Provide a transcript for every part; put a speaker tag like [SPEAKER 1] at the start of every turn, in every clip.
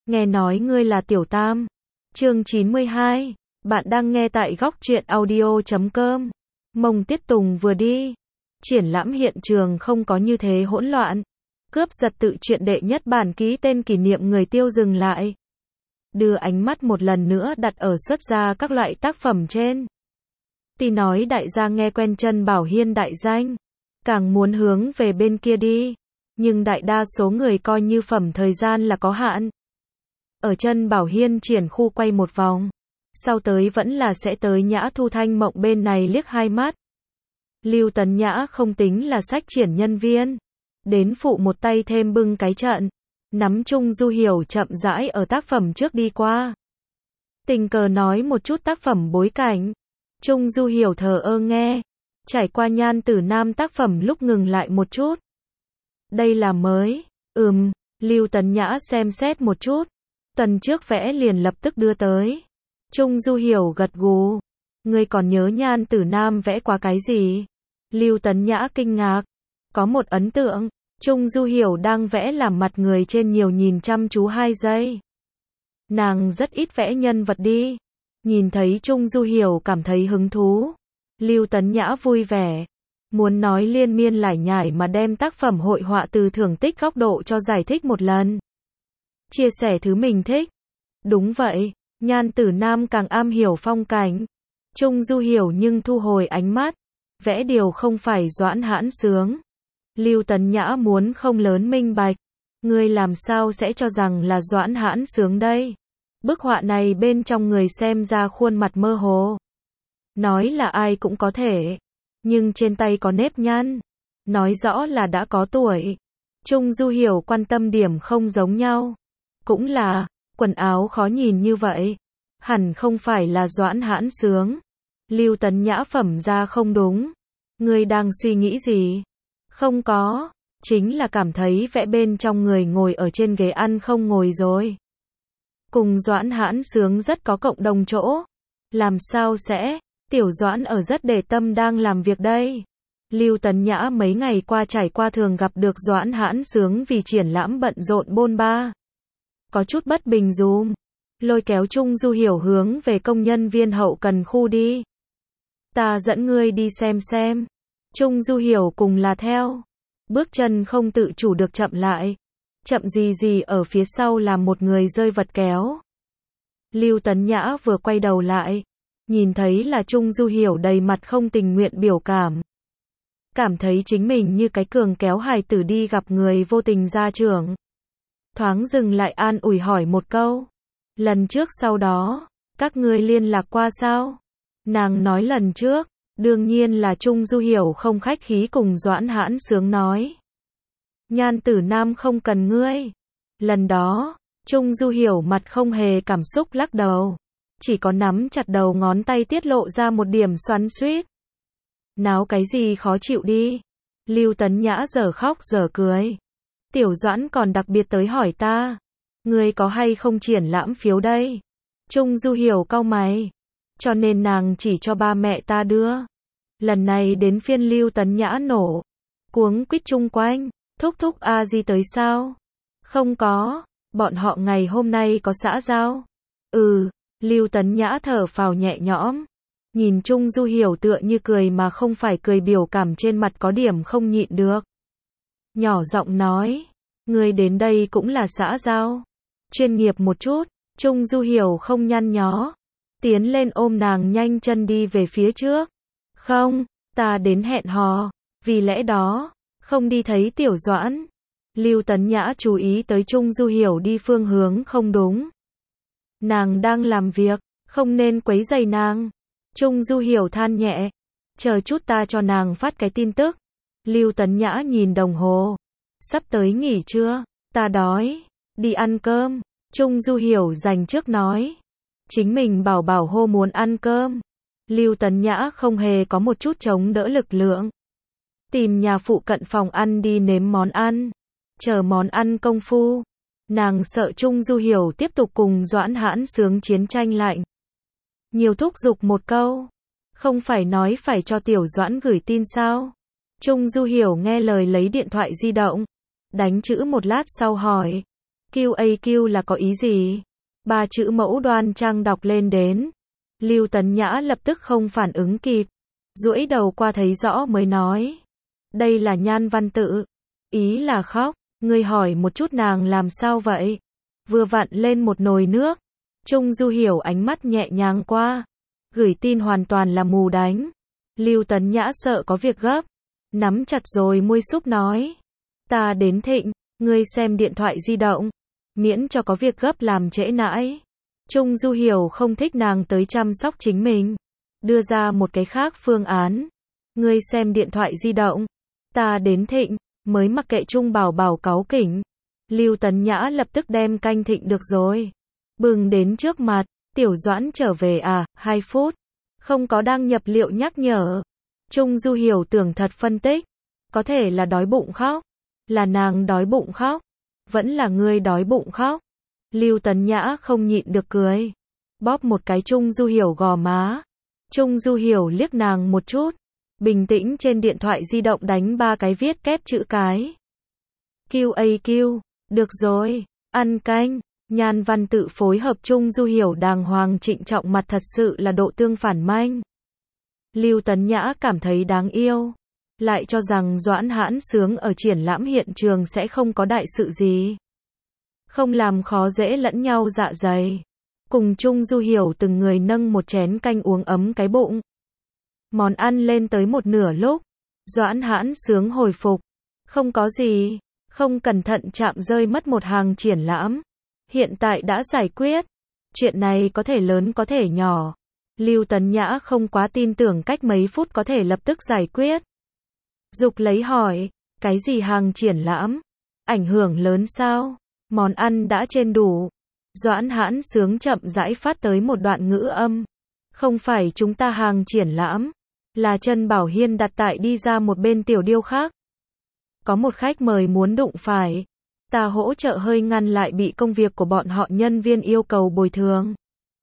[SPEAKER 1] nghe nói ngươi là Tiểu Tam. Chương 92, bạn đang nghe tại góc truyện audio.com. Mông Tiết Tùng vừa đi, triển lãm hiện trường không có như thế hỗn loạn. Cướp giật tự truyện đệ nhất bản ký tên kỷ niệm người tiêu dừng lại. Đưa ánh mắt một lần nữa đặt ở xuất ra các loại tác phẩm trên. Tuy nói đại gia nghe quen Trân Bảo Hiên đại danh, càng muốn hướng về bên kia đi, nhưng đại đa số người coi như phẩm thời gian là có hạn. Ở Trân Bảo Hiên triển khu quay một vòng, sau tới vẫn là sẽ tới Nhã Thu Thanh Mộng bên này liếc hai mắt. Lưu Tấn Nhã không tính là sách triển nhân viên, đến phụ một tay thêm bưng cái trận, nắm Trung Du Hiểu chậm rãi ở tác phẩm trước đi qua. Tình cờ nói một chút tác phẩm bối cảnh, Trung Du Hiểu thờ ơ nghe, trải qua Nhan Tử Nam tác phẩm lúc ngừng lại một chút. Đây là mới, Lưu Tấn Nhã xem xét một chút, tuần trước vẽ liền lập tức đưa tới. Trung Du Hiểu gật gù, ngươi còn nhớ Nhan Tử Nam vẽ qua cái gì? Lưu Tấn Nhã kinh ngạc, có một ấn tượng, Trung Du Hiểu đang vẽ làm mặt người trên nhiều nhìn chăm chú 2 giây. Nàng rất ít vẽ nhân vật đi. Nhìn thấy Trung Du Hiểu cảm thấy hứng thú, Lưu Tấn Nhã vui vẻ, muốn nói liên miên lải nhải mà đem tác phẩm hội họa từ thưởng tích góc độ cho giải thích một lần. Chia sẻ thứ mình thích. Đúng vậy, Nhan Tử Nam càng am hiểu phong cảnh. Trung Du Hiểu nhưng thu hồi ánh mắt, vẽ điều không phải Doãn Hãn Sướng. Lưu Tấn Nhã muốn không lớn minh bạch, ngươi làm sao sẽ cho rằng là Doãn Hãn Sướng đây? Bức họa này bên trong người xem ra khuôn mặt mơ hồ. Nói là ai cũng có thể, nhưng trên tay có nếp nhăn, nói rõ là đã có tuổi. Trung Du Hiểu quan tâm điểm không giống nhau. Cũng là, quần áo khó nhìn như vậy, hẳn không phải là Doãn Hãn Sướng. Lưu Tấn Nhã phẩm ra không đúng. Ngươi đang suy nghĩ gì? Không có, chính là cảm thấy vẽ bên trong người ngồi ở trên ghế ăn không ngồi rồi. Cùng Doãn Hãn Sướng rất có cộng đồng chỗ. Làm sao sẽ? Tiểu Doãn ở rất để tâm đang làm việc đây. Lưu Tấn Nhã mấy ngày qua trải qua thường gặp được Doãn Hãn Sướng vì triển lãm bận rộn bôn ba. Có chút bất bình dùm. Lôi kéo Trung Du Hiểu hướng về công nhân viên hậu cần khu đi. Ta dẫn ngươi đi xem. Trung Du Hiểu cùng là theo. Bước chân không tự chủ được chậm lại. Chậm gì ở phía sau làm một người rơi vật kéo. Lưu Tấn Nhã vừa quay đầu lại, nhìn thấy là Trung Du Hiểu đầy mặt không tình nguyện biểu cảm. Cảm thấy chính mình như cái cường kéo hài tử đi gặp người vô tình gia trưởng. Thoáng dừng lại an ủi hỏi một câu. Lần trước sau đó, các ngươi liên lạc qua sao? Nàng nói lần trước, đương nhiên là Trung Du Hiểu không khách khí cùng Doãn Hãn Sướng nói. Nhan Tử Nam không cần ngươi. Lần đó, Trung Du Hiểu mặt không hề cảm xúc lắc đầu. Chỉ có nắm chặt đầu ngón tay tiết lộ ra một điểm xoắn xuýt. Náo cái gì khó chịu đi. Lưu Tấn Nhã giờ khóc giờ cười. Tiểu Doãn còn đặc biệt tới hỏi ta. Ngươi có hay không triển lãm phiếu đây? Trung Du Hiểu cau mày. Cho nên nàng chỉ cho ba mẹ ta đưa. Lần này đến phiên Lưu Tấn Nhã nổ. Cuống quýt chung quanh. Thúc thúc a di tới sao? Không có, bọn họ ngày hôm nay có xã giao. Lưu Tấn Nhã thở phào nhẹ nhõm. Nhìn Trung Du Hiểu tựa như cười mà không phải cười biểu cảm trên mặt có điểm không nhịn được. Nhỏ giọng nói, ngươi đến đây cũng là xã giao. Chuyên nghiệp một chút, Trung Du Hiểu không nhăn nhó. Tiến lên ôm nàng nhanh chân đi về phía trước. Không, ta đến hẹn hò, vì lẽ đó, không đi thấy Tiểu Doãn. Lưu Tấn Nhã chú ý tới Trung Du Hiểu đi phương hướng không đúng. Nàng đang làm việc, không nên quấy rầy nàng. Trung Du Hiểu than nhẹ. Chờ chút ta cho nàng phát cái tin tức. Lưu Tấn Nhã nhìn đồng hồ. Sắp tới nghỉ trưa, ta đói. Đi ăn cơm. Trung Du Hiểu dành trước nói. Chính mình bảo hô muốn ăn cơm. Lưu Tấn Nhã không hề có một chút chống đỡ lực lượng. Tìm nhà phụ cận phòng ăn đi nếm món ăn. Chờ món ăn công phu. Nàng sợ Trung Du Hiểu tiếp tục cùng Doãn Hãn Sướng chiến tranh lạnh. Nhiều thúc giục một câu. Không phải nói phải cho Tiểu Doãn gửi tin sao? Trung Du Hiểu nghe lời lấy điện thoại di động. Đánh chữ một lát sau hỏi. QAQ là có ý gì? Ba chữ mẫu đoan trang đọc lên đến. Lưu Tấn Nhã lập tức không phản ứng kịp. Duỗi đầu qua thấy rõ mới nói. Đây là nhan văn tự. Ý là khóc. Ngươi hỏi một chút nàng làm sao vậy? Vừa vặn lên một nồi nước. Trung Du Hiểu ánh mắt nhẹ nhàng qua. Gửi tin hoàn toàn là mù đánh. Lưu Tấn Nhã sợ có việc gấp. Nắm chặt rồi môi xúc nói. Ta đến Thịnh, ngươi xem điện thoại di động. Miễn cho có việc gấp làm trễ nãi. Trung Du Hiểu không thích nàng tới chăm sóc chính mình. Đưa ra một cái khác phương án. Ngươi xem điện thoại di động. Ta đến Thịnh, mới mặc kệ Trung Bảo Bảo cáu kỉnh. Lưu Tấn Nhã lập tức đem canh thịnh được rồi. Bừng đến trước mặt, Tiểu Doãn trở về à, 2 phút. Không có đăng nhập liệu nhắc nhở. Trung Du Hiểu tưởng thật phân tích. Có thể là đói bụng khóc. Là nàng đói bụng khóc. Vẫn là ngươi đói bụng khóc. Lưu Tấn Nhã không nhịn được cười. Bóp một cái Trung Du Hiểu gò má. Trung Du Hiểu liếc nàng một chút. Bình tĩnh trên điện thoại di động đánh 3 cái viết kết chữ cái. QAQ. Được rồi. Ăn canh. Nhan văn tự phối hợp Trung Du Hiểu đàng hoàng trịnh trọng mặt thật sự là độ tương phản manh. Lưu Tấn Nhã cảm thấy đáng yêu. Lại cho rằng Doãn Hãn Sướng ở triển lãm hiện trường sẽ không có đại sự gì. Không làm khó dễ lẫn nhau dạ dày. Cùng Trung Du Hiểu từng người nâng một chén canh uống ấm cái bụng. Món ăn lên tới một nửa lúc. Doãn Hãn Sướng hồi phục. Không có gì. Không cẩn thận chạm rơi mất một hàng triển lãm. Hiện tại đã giải quyết. Chuyện này có thể lớn có thể nhỏ. Lưu Tấn Nhã không quá tin tưởng cách mấy phút có thể lập tức giải quyết. Dục lấy hỏi. Cái gì hàng triển lãm? Ảnh hưởng lớn sao? Món ăn đã trên đủ. Doãn Hãn Sướng chậm rãi phát tới một đoạn ngữ âm. Không phải chúng ta hàng triển lãm. Là Trần Bảo Hiên đặt tại đi ra một bên tiểu điêu khác. Có một khách mời muốn đụng phải. Ta hỗ trợ hơi ngăn lại bị công việc của bọn họ nhân viên yêu cầu bồi thường.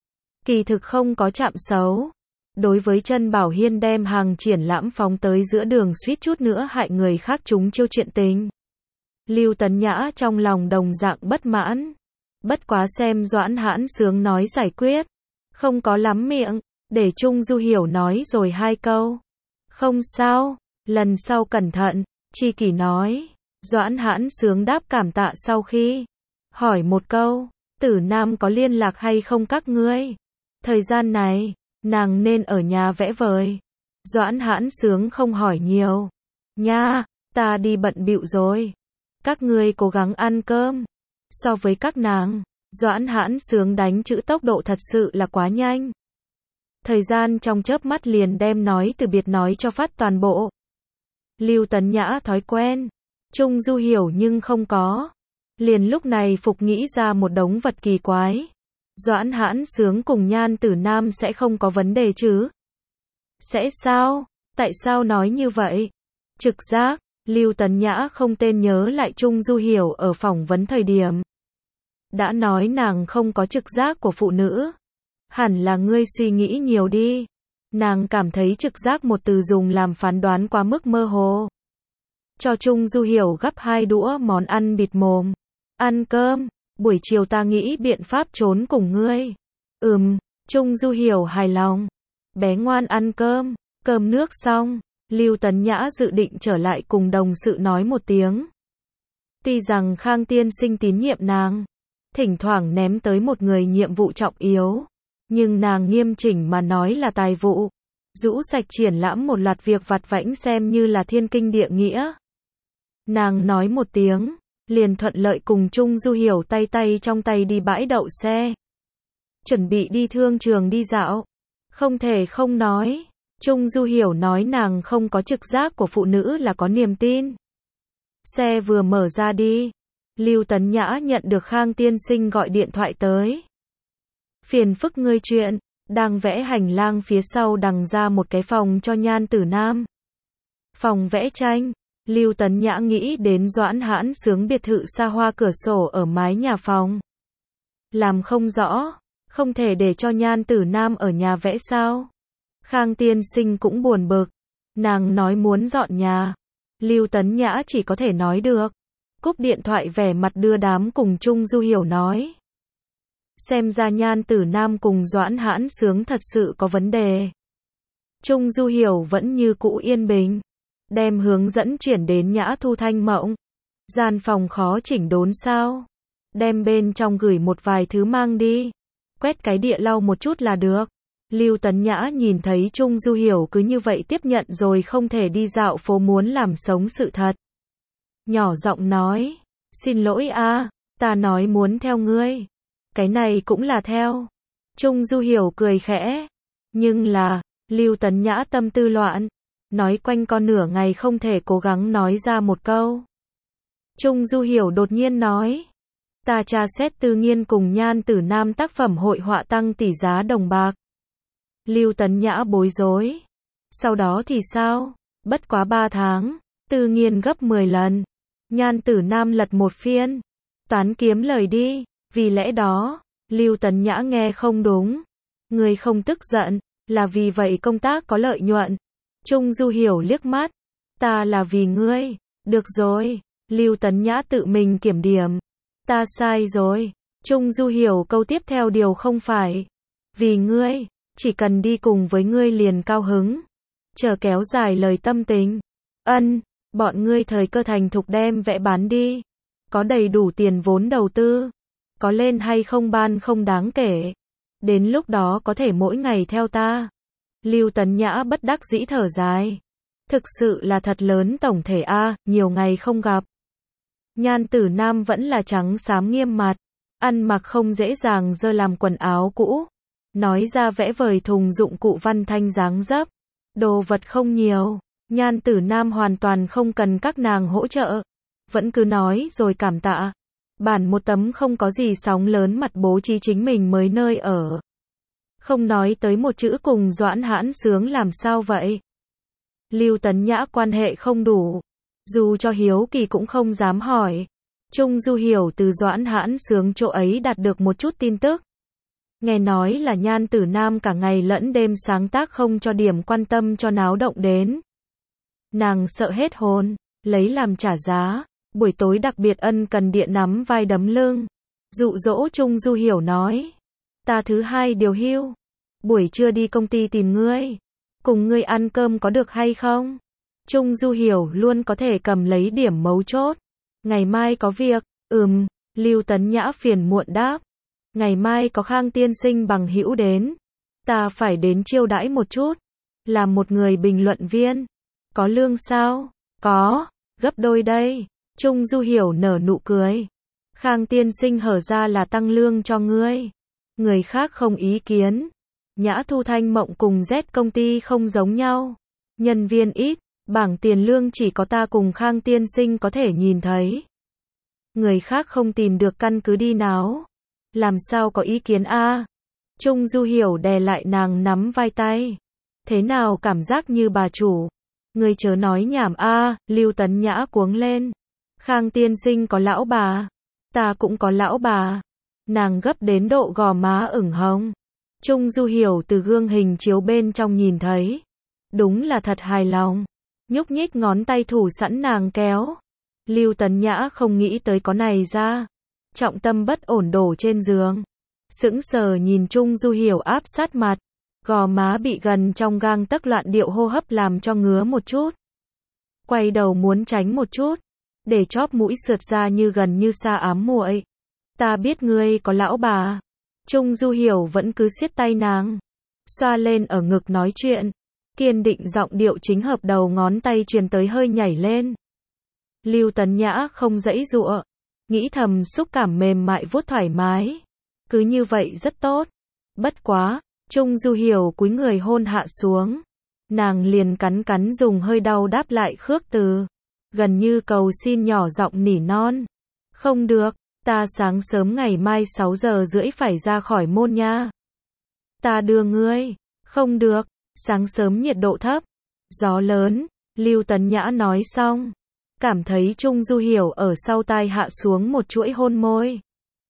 [SPEAKER 1] Kỳ thực không có chạm xấu. Đối với Trần Bảo Hiên đem hàng triển lãm phóng tới giữa đường suýt chút nữa hại người khác chúng chiêu chuyện tình. Lưu Tấn Nhã trong lòng đồng dạng bất mãn. Bất quá xem Doãn Hãn Sướng nói giải quyết. Không có lắm miệng. Để Trung Du Hiểu nói rồi 2 câu. Không sao. Lần sau cẩn thận. Chi Kỷ nói. Doãn Hãn Sướng đáp cảm tạ sau khi hỏi một câu. Tử Nam có liên lạc hay không các ngươi? Thời gian này, nàng nên ở nhà vẽ vời. Doãn Hãn Sướng không hỏi nhiều. Nha, ta đi bận bịu rồi. Các ngươi cố gắng ăn cơm. So với các nàng, Doãn Hãn Sướng đánh chữ tốc độ thật sự là quá nhanh. Thời gian trong chớp mắt liền đem nói từ biệt nói cho phát toàn bộ. Lưu Tấn Nhã thói quen. Trung Du Hiểu nhưng không có. Liền lúc này Phục nghĩ ra một đống vật kỳ quái. Doãn Hãn Sướng cùng Nhan Tử Nam sẽ không có vấn đề chứ? Sẽ sao? Tại sao nói như vậy? Trực giác. Lưu Tấn Nhã không tên nhớ lại Trung Du Hiểu ở phỏng vấn thời điểm. Đã nói nàng không có trực giác của phụ nữ. Hẳn là ngươi suy nghĩ nhiều đi. Nàng cảm thấy trực giác một từ dùng làm phán đoán quá mức mơ hồ. Cho Trung Du Hiểu gắp 2 đũa món ăn bịt mồm. Ăn cơm. Buổi chiều ta nghĩ biện pháp trốn cùng ngươi. Trung Du Hiểu hài lòng. Bé ngoan ăn cơm. Cơm nước xong. Lưu Tấn Nhã dự định trở lại cùng đồng sự nói một tiếng. Tuy rằng Khang tiên sinh tín nhiệm nàng. Thỉnh thoảng ném tới một người nhiệm vụ trọng yếu. Nhưng nàng nghiêm chỉnh mà nói là tài vụ. Rũ sạch triển lãm một loạt việc vặt vãnh xem như là thiên kinh địa nghĩa. Nàng nói một tiếng. Liền thuận lợi cùng Trung Du Hiểu tay tay trong tay đi bãi đậu xe. Chuẩn bị đi thương trường đi dạo. Không thể không nói. Trung Du Hiểu nói nàng không có trực giác của phụ nữ là có niềm tin. Xe vừa mở ra đi. Lưu Tấn Nhã nhận được Khang tiên sinh gọi điện thoại tới. Phiền phức ngươi chuyện. Đang vẽ hành lang phía sau đằng ra một cái phòng cho Nhan Tử Nam. Phòng vẽ tranh. Lưu Tấn Nhã nghĩ đến Doãn Hãn Sướng biệt thự xa hoa cửa sổ ở mái nhà phòng. Làm không rõ. Không thể để cho Nhan Tử Nam ở nhà vẽ sao? Khang tiên sinh cũng buồn bực. Nàng nói muốn dọn nhà. Lưu Tấn Nhã chỉ có thể nói được. Cúp điện thoại vẻ mặt đưa đám cùng Trung Du Hiểu nói. Xem ra Nhan Tử Nam cùng Doãn Hãn Sướng thật sự có vấn đề. Trung Du Hiểu vẫn như cũ yên bình. Đem hướng dẫn chuyển đến Nhã Thu Thanh Mộng. Gian phòng khó chỉnh đốn sao? Đem bên trong gửi một vài thứ mang đi. Quét cái địa lau một chút là được. Lưu Tấn Nhã nhìn thấy Trung Du Hiểu cứ như vậy tiếp nhận rồi không thể đi dạo phố muốn làm sống sự thật. Nhỏ giọng nói. Xin lỗi a, ta nói muốn theo ngươi. Cái này cũng là theo. Trung Du Hiểu cười khẽ. Nhưng là, Lưu Tấn Nhã tâm tư loạn. Nói quanh co nửa ngày không thể cố gắng nói ra một câu. Trung Du Hiểu đột nhiên nói. Ta tra xét Tư Nghiên cùng Nhan Tử Nam tác phẩm hội họa tăng tỷ giá đồng bạc. Lưu Tấn Nhã bối rối. Sau đó thì sao? Bất quá 3 tháng, Tư Nghiên gấp 10 lần. Nhan Tử Nam lật một phiên. Toán kiếm lời đi. Vì lẽ đó, Lưu Tấn Nhã nghe không đúng. Ngươi không tức giận, là vì vậy công tác có lợi nhuận. Trung Du Hiểu liếc mắt. Ta là vì ngươi. Được rồi. Lưu Tấn Nhã tự mình kiểm điểm. Ta sai rồi. Trung Du Hiểu câu tiếp theo điều không phải. Vì ngươi, chỉ cần đi cùng với ngươi liền cao hứng. Chờ kéo dài lời tâm tình. Bọn ngươi thời cơ thành thục đem vẽ bán đi. Có đầy đủ tiền vốn đầu tư. Có lên hay không ban không đáng kể. Đến lúc đó có thể mỗi ngày theo ta. Lưu Tấn Nhã bất đắc dĩ thở dài. Thực sự là thật lớn tổng thể a, nhiều ngày không gặp. Nhan Tử Nam vẫn là trắng xám nghiêm mặt. Ăn mặc không dễ dàng dơ làm quần áo cũ. Nói ra vẽ vời thùng dụng cụ văn thanh dáng dấp. Đồ vật không nhiều. Nhan Tử Nam hoàn toàn không cần các nàng hỗ trợ. Vẫn cứ nói rồi cảm tạ. Bản một tấm không có gì sóng lớn mặt bố trí chính mình mới nơi ở. Không nói tới một chữ cùng Doãn Hãn Sướng làm sao vậy. Lưu Tấn Nhã quan hệ không đủ. Dù cho hiếu kỳ cũng không dám hỏi. Trung Du Hiểu từ Doãn Hãn Sướng chỗ ấy đạt được một chút tin tức. Nghe nói là Nhan Tử Nam cả ngày lẫn đêm sáng tác không cho điểm quan tâm cho náo động đến. Nàng sợ hết hồn, lấy làm trả giá. Buổi tối đặc biệt ân cần điện nắm vai đấm lưng. Dụ dỗ Trung Du Hiểu nói. Ta thứ 2 điều hưu. Buổi trưa đi công ty tìm ngươi. Cùng ngươi ăn cơm có được hay không? Trung Du Hiểu luôn có thể cầm lấy điểm mấu chốt. Ngày mai có việc. Lưu Tấn Nhã phiền muộn đáp. Ngày mai có Khang tiên sinh bằng hữu đến. Ta phải đến chiêu đãi một chút. Làm một người bình luận viên. Có lương sao? Có. Gấp đôi đây. Trung Du Hiểu nở nụ cười. Khang tiên sinh hở ra là tăng lương cho ngươi. Người khác không ý kiến. Nhã Thu Thanh Mộng cùng Z công ty không giống nhau. Nhân viên ít, bảng tiền lương chỉ có ta cùng Khang tiên sinh có thể nhìn thấy. Người khác không tìm được căn cứ đi náo. Làm sao có ý kiến a? Trung Du Hiểu đè lại nàng nắm vai tay. Thế nào cảm giác như bà chủ? Người chớ nói nhảm a, Lưu Tấn Nhã cuống lên. Khang tiên sinh có lão bà. Ta cũng có lão bà. Nàng gấp đến độ gò má ửng hồng. Trung Du Hiểu từ gương hình chiếu bên trong nhìn thấy. Đúng là thật hài lòng. Nhúc nhích ngón tay thủ sẵn nàng kéo. Lưu Tấn Nhã không nghĩ tới có này ra. Trọng tâm bất ổn đổ trên giường. Sững sờ nhìn Trung Du Hiểu áp sát mặt. Gò má bị gần trong gang tấc loạn điệu hô hấp làm cho ngứa một chút. Quay đầu muốn tránh một chút. Để chóp mũi sượt ra như gần như xa ám muội. Ta biết ngươi có lão bà. Trung Du Hiểu vẫn cứ siết tay nàng. Xoa lên ở ngực nói chuyện. Kiên định giọng điệu chính hợp đầu ngón tay truyền tới hơi nhảy lên. Lưu Tấn Nhã không giãy giụa. Nghĩ thầm xúc cảm mềm mại vuốt thoải mái. Cứ như vậy rất tốt. Bất quá, Trung Du Hiểu cúi người hôn hạ xuống. Nàng liền cắn cắn dùng hơi đau đáp lại khước từ. Gần như cầu xin nhỏ giọng nỉ non. Không được, ta sáng sớm ngày mai 6 giờ rưỡi phải ra khỏi môn nha. Ta đưa ngươi. Không được, sáng sớm nhiệt độ thấp. Gió lớn, Lưu Tấn Nhã nói xong. Cảm thấy Trung Du Hiểu ở sau tai hạ xuống một chuỗi hôn môi.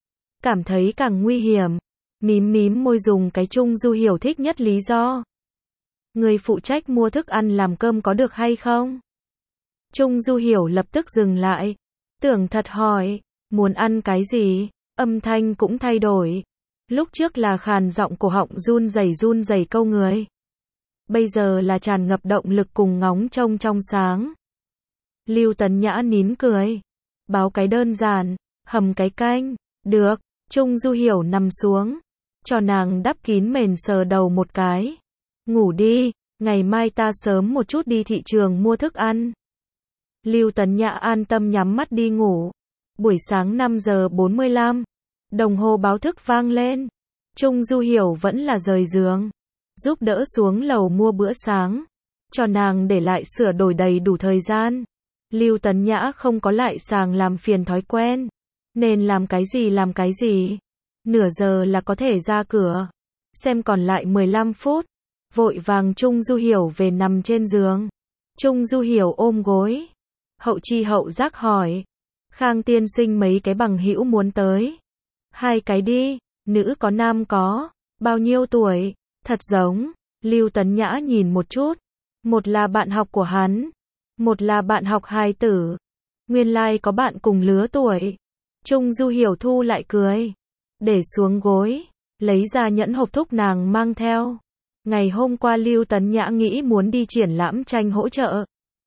[SPEAKER 1] Cảm thấy càng nguy hiểm. Mím mím môi dùng cái Trung Du Hiểu thích nhất lý do. Người phụ trách mua thức ăn làm cơm có được hay không? Trung Du Hiểu lập tức dừng lại. Tưởng thật hỏi, muốn ăn cái gì? Âm thanh cũng thay đổi. Lúc trước là khàn giọng cổ họng run rẩy câu người. Bây giờ là tràn ngập động lực cùng ngóng trông trong sáng. Lưu Tấn Nhã nín cười. Báo cái đơn giản, hầm cái canh. Được, Trung Du Hiểu nằm xuống. Cho nàng đắp kín mền sờ đầu một cái. Ngủ đi, ngày mai ta sớm một chút đi thị trường mua thức ăn. Lưu Tấn Nhã an tâm nhắm mắt đi ngủ. Buổi sáng 5 giờ 45, đồng hồ báo thức vang lên. Trung Du Hiểu vẫn là rời giường, giúp đỡ xuống lầu mua bữa sáng, cho nàng để lại sửa đổi đầy đủ thời gian. Lưu Tấn Nhã không có lại sàng làm phiền thói quen, nên làm cái gì. Nửa giờ là có thể ra cửa. Xem còn lại 15 phút. Vội vàng Trung Du Hiểu về nằm trên giường. Trung Du Hiểu ôm gối. Hậu chi hậu giác hỏi. Khang tiên sinh mấy cái bằng hữu muốn tới? 2 cái đi, nữ có nam có. Bao nhiêu tuổi? Thật giống. Lưu Tấn Nhã nhìn một chút. Một là bạn học của hắn, một là bạn học hài tử. Nguyên lai có bạn cùng lứa tuổi. Trung Du Hiểu thu lại cười. Để xuống gối, lấy ra nhẫn hộp thúc nàng mang theo. Ngày hôm qua Lưu Tấn Nhã nghĩ muốn đi triển lãm tranh hỗ trợ.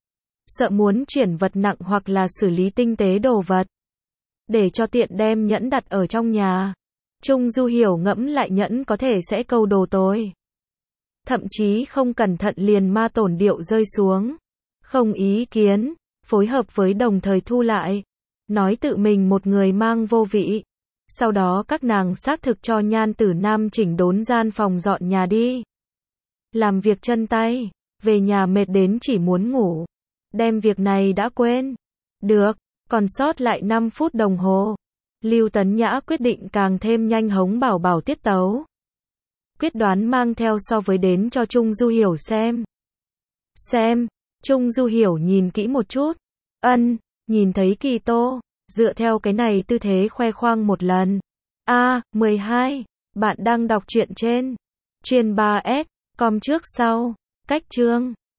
[SPEAKER 1] Sợ muốn chuyển vật nặng hoặc là xử lý tinh tế đồ vật. Để cho tiện đem nhẫn đặt ở trong nhà. Trung Du Hiểu ngẫm lại nhẫn có thể sẽ câu đồ tối. Thậm chí không cẩn thận liền ma tổn điệu rơi xuống. Không ý kiến, phối hợp với đồng thời thu lại. Nói tự mình một người mang vô vị. Sau đó các nàng xác thực cho Nhan Tử Nam chỉnh đốn gian phòng dọn nhà đi. Làm việc chân tay, về nhà mệt đến chỉ muốn ngủ. Đem việc này đã quên. Được, còn sót lại 5 phút đồng hồ. Lưu Tấn Nhã quyết định càng thêm nhanh hống bảo bảo tiết tấu. Quyết đoán mang theo so với đến cho Trung Du Hiểu xem. Trung Du Hiểu nhìn kỹ một chút. Nhìn thấy Kỳ Tô, dựa theo cái này tư thế khoe khoang một lần. 12, bạn đang đọc truyện trên Chuyên 3S, com trước sau, cách chương.